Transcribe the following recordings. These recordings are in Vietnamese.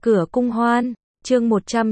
Cửa cung hoan, chương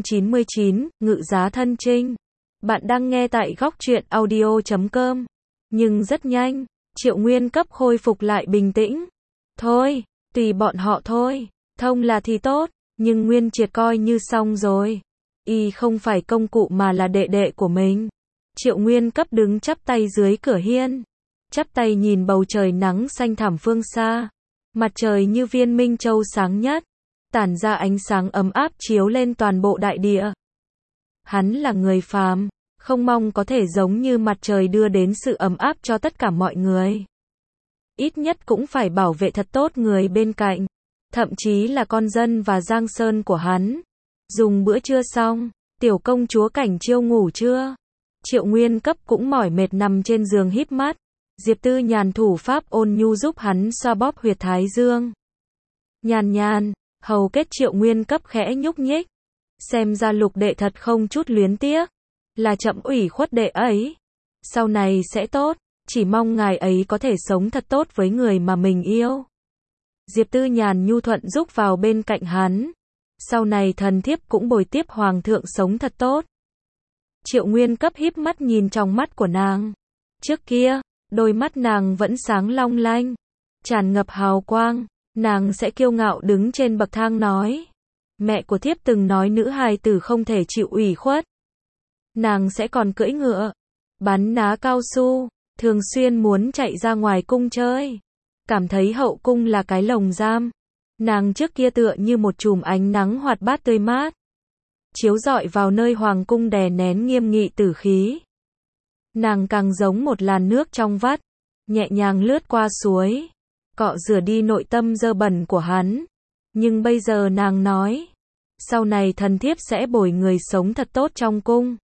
199, ngự giá thân trinh. Bạn đang nghe tại góc truyện audio.com. Nhưng rất nhanh, Triệu Nguyên Cấp khôi phục lại bình tĩnh. Thôi, tùy bọn họ thôi, thông là thì tốt, nhưng Nguyên Triệt coi như xong rồi. Y không phải công cụ mà là đệ đệ của mình. Triệu Nguyên Cấp đứng chắp tay dưới cửa hiên. Chắp tay nhìn bầu trời nắng xanh thẳm phương xa. Mặt trời như viên minh châu sáng nhất, tản ra ánh sáng ấm áp chiếu lên toàn bộ đại địa. Hắn là người phàm, không mong có thể giống như mặt trời đưa đến sự ấm áp cho tất cả mọi người. Ít nhất cũng phải bảo vệ thật tốt người bên cạnh, thậm chí là con dân và giang sơn của hắn. Dùng bữa trưa xong, tiểu công chúa Cảnh Chiêu ngủ chưa? Triệu Nguyên Cấp cũng mỏi mệt nằm trên giường híp mắt. Diệp Tư Nhàn thủ pháp ôn nhu giúp hắn xoa bóp huyệt thái dương. Nhàn nhàn, hầu kết Triệu Nguyên Cấp khẽ nhúc nhích. Xem ra Lục đệ thật không chút luyến tiếc, là chậm ủy khuất đệ ấy. Sau này sẽ tốt, chỉ mong ngài ấy có thể sống thật tốt với người mà mình yêu. Diệp Tư Nhàn nhu thuận giúp vào bên cạnh hắn. Sau này thần thiếp cũng bồi tiếp hoàng thượng sống thật tốt. Triệu Nguyên Cấp híp mắt nhìn trong mắt của nàng. Trước kia, đôi mắt nàng vẫn sáng long lanh, tràn ngập hào quang. Nàng sẽ kiêu ngạo đứng trên bậc thang nói. Mẹ của thiếp từng nói nữ hài tử không thể chịu ủy khuất. Nàng sẽ còn cưỡi ngựa, bắn ná cao su, thường xuyên muốn chạy ra ngoài cung chơi. Cảm thấy hậu cung là cái lồng giam. Nàng trước kia tựa như một chùm ánh nắng hoạt bát tươi mát, chiếu rọi vào nơi hoàng cung đè nén nghiêm nghị tử khí. Nàng càng giống một làn nước trong vắt, nhẹ nhàng lướt qua suối, cọ rửa đi nội tâm dơ bẩn của hắn. Nhưng bây giờ nàng nói, sau này thần thiếp sẽ bồi người sống thật tốt trong cung.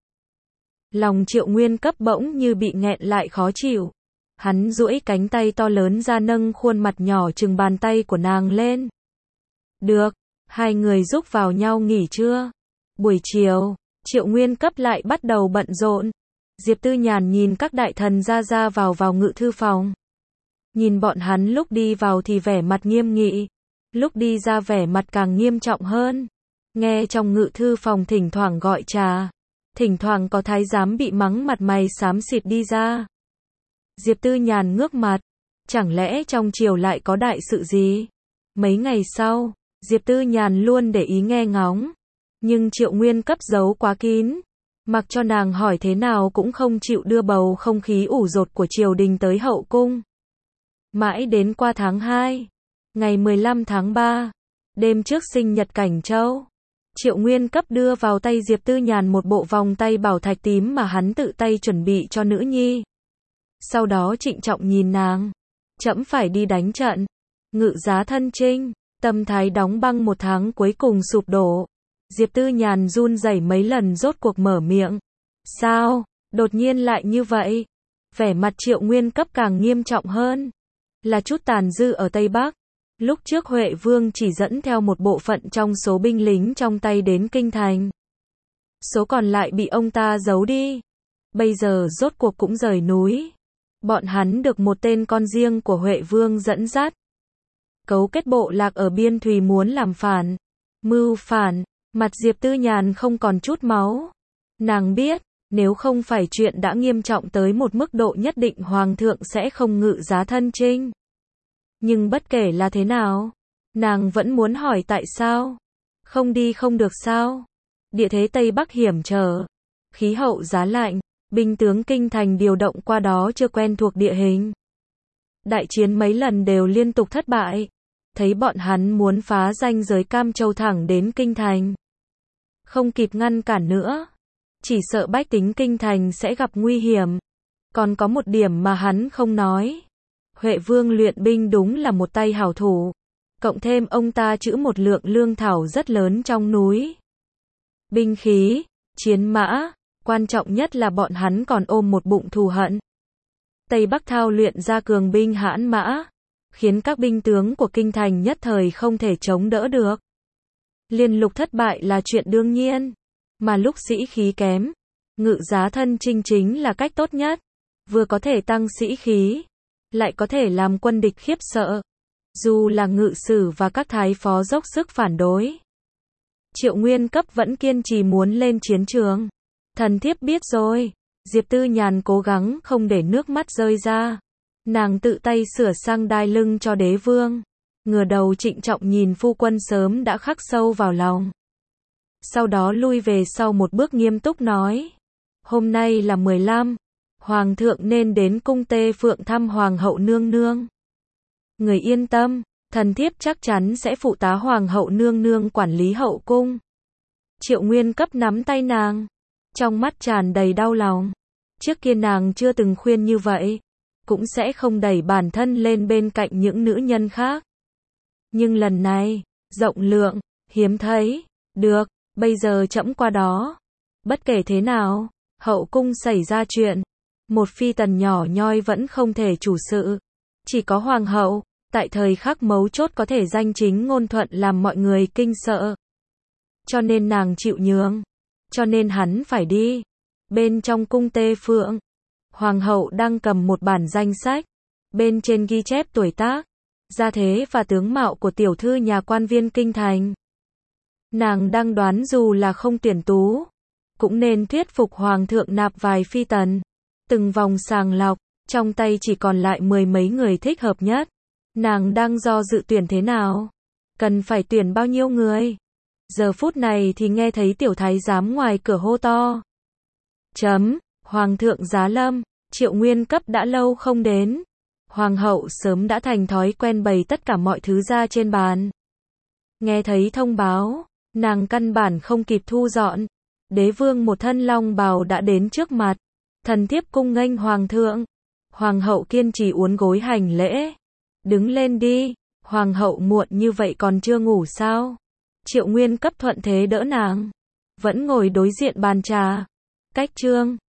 Lòng Triệu Nguyên Cấp bỗng như bị nghẹn lại khó chịu. Hắn duỗi cánh tay to lớn ra nâng khuôn mặt nhỏ chừng bàn tay của nàng lên. Được, hai người giúp vào nhau nghỉ trưa. Buổi chiều, Triệu Nguyên Cấp lại bắt đầu bận rộn. Diệp Tư Nhàn nhìn các đại thần ra vào ngự thư phòng. Nhìn bọn hắn lúc đi vào thì vẻ mặt nghiêm nghị, lúc đi ra vẻ mặt càng nghiêm trọng hơn. Nghe trong ngự thư phòng thỉnh thoảng gọi trà, thỉnh thoảng có thái giám bị mắng mặt mày xám xịt đi ra. Diệp Tư Nhàn ngước mặt, chẳng lẽ trong triều lại có đại sự gì? Mấy ngày sau, Diệp Tư Nhàn luôn để ý nghe ngóng, nhưng Triệu Nguyên Cấp giấu quá kín, mặc cho nàng hỏi thế nào cũng không chịu đưa bầu không khí ủ dột của triều đình tới hậu cung. Mãi đến qua tháng 2, ngày 15 tháng 3, đêm trước sinh nhật Cảnh Châu, Triệu Nguyên Cấp đưa vào tay Diệp Tư Nhàn một bộ vòng tay bảo thạch tím mà hắn tự tay chuẩn bị cho nữ nhi. Sau đó trịnh trọng nhìn nàng, trẫm phải đi đánh trận, ngự giá thân trinh. Tâm thái đóng băng một tháng cuối cùng sụp đổ. Diệp Tư Nhàn run rẩy mấy lần rốt cuộc mở miệng. Sao, đột nhiên lại như vậy? Vẻ mặt Triệu Nguyên Cấp càng nghiêm trọng hơn. Là chút tàn dư ở Tây Bắc. Lúc trước Huệ Vương chỉ dẫn theo một bộ phận trong số binh lính trong tay đến Kinh Thành. Số còn lại bị ông ta giấu đi. Bây giờ rốt cuộc cũng rời núi. Bọn hắn được một tên con riêng của Huệ Vương dẫn dắt. Cấu kết bộ lạc ở biên thùy muốn làm phản, mưu phản. Mặt Diệp Tư Nhàn không còn chút máu. Nàng biết, nếu không phải chuyện đã nghiêm trọng tới một mức độ nhất định hoàng thượng sẽ không ngự giá thân trinh. Nhưng bất kể là thế nào, nàng vẫn muốn hỏi tại sao. Không đi không được sao? Địa thế Tây Bắc hiểm trở, khí hậu giá lạnh, binh tướng Kinh Thành điều động qua đó chưa quen thuộc địa hình. Đại chiến mấy lần đều liên tục thất bại. Thấy bọn hắn muốn phá ranh giới Cam Châu thẳng đến Kinh Thành. Không kịp ngăn cản nữa. Chỉ sợ bách tính Kinh Thành sẽ gặp nguy hiểm. Còn có một điểm mà hắn không nói. Huệ Vương luyện binh đúng là một tay hảo thủ. Cộng thêm ông ta trữ một lượng lương thảo rất lớn trong núi. Binh khí, chiến mã, quan trọng nhất là bọn hắn còn ôm một bụng thù hận. Tây Bắc thao luyện ra cường binh hãn mã, khiến các binh tướng của Kinh Thành nhất thời không thể chống đỡ được. Liên lục thất bại là chuyện đương nhiên, mà lúc sĩ khí kém, ngự giá thân trinh chính là cách tốt nhất, vừa có thể tăng sĩ khí, lại có thể làm quân địch khiếp sợ. Dù là ngự sử và các thái phó dốc sức phản đối, Triệu Nguyên Cấp vẫn kiên trì muốn lên chiến trường. Thần thiếp biết rồi. Diệp Tư Nhàn cố gắng không để nước mắt rơi ra. Nàng tự tay sửa sang đai lưng cho đế vương. Ngửa đầu trịnh trọng nhìn phu quân sớm đã khắc sâu vào lòng. Sau đó lui về sau một bước nghiêm túc nói. Hôm nay là 15. Hoàng thượng nên đến cung Tê Phượng thăm Hoàng hậu nương nương. Người yên tâm, thần thiếp chắc chắn sẽ phụ tá Hoàng hậu nương nương quản lý hậu cung. Triệu Nguyên Cấp nắm tay nàng. Trong mắt tràn đầy đau lòng. Trước kia nàng chưa từng khuyên như vậy. Cũng sẽ không đẩy bản thân lên bên cạnh những nữ nhân khác. Nhưng lần này, rộng lượng, hiếm thấy. Được, bây giờ trẫm qua đó. Bất kể thế nào, hậu cung xảy ra chuyện. Một phi tần nhỏ nhoi vẫn không thể chủ sự. Chỉ có hoàng hậu, tại thời khắc mấu chốt có thể danh chính ngôn thuận làm mọi người kinh sợ. Cho nên nàng chịu nhường. Cho nên hắn phải đi. Bên trong cung Tê Phượng, hoàng hậu đang cầm một bản danh sách. Bên trên ghi chép tuổi tác, gia thế và tướng mạo của tiểu thư nhà quan viên kinh thành. Nàng đang đoán dù là không tuyển tú, cũng nên thuyết phục hoàng thượng nạp vài phi tần. Từng vòng sàng lọc, trong tay chỉ còn lại 10 mấy người thích hợp nhất. Nàng đang do dự tuyển thế nào? Cần phải tuyển bao nhiêu người? Giờ phút này thì nghe thấy tiểu thái giám ngoài cửa hô to. Hoàng thượng giá lâm, Triệu Nguyên Cấp đã lâu không đến. Hoàng hậu sớm đã thành thói quen bày tất cả mọi thứ ra trên bàn. Nghe thấy thông báo, nàng căn bản không kịp thu dọn. Đế vương một thân long bào đã đến trước mặt. Thần thiếp cung nghênh hoàng thượng. Hoàng hậu kiên trì uốn gối hành lễ. Đứng lên đi, hoàng hậu muộn như vậy còn chưa ngủ sao? Triệu Nguyên Cấp thuận thế đỡ nàng. Vẫn ngồi đối diện bàn trà. Cách chương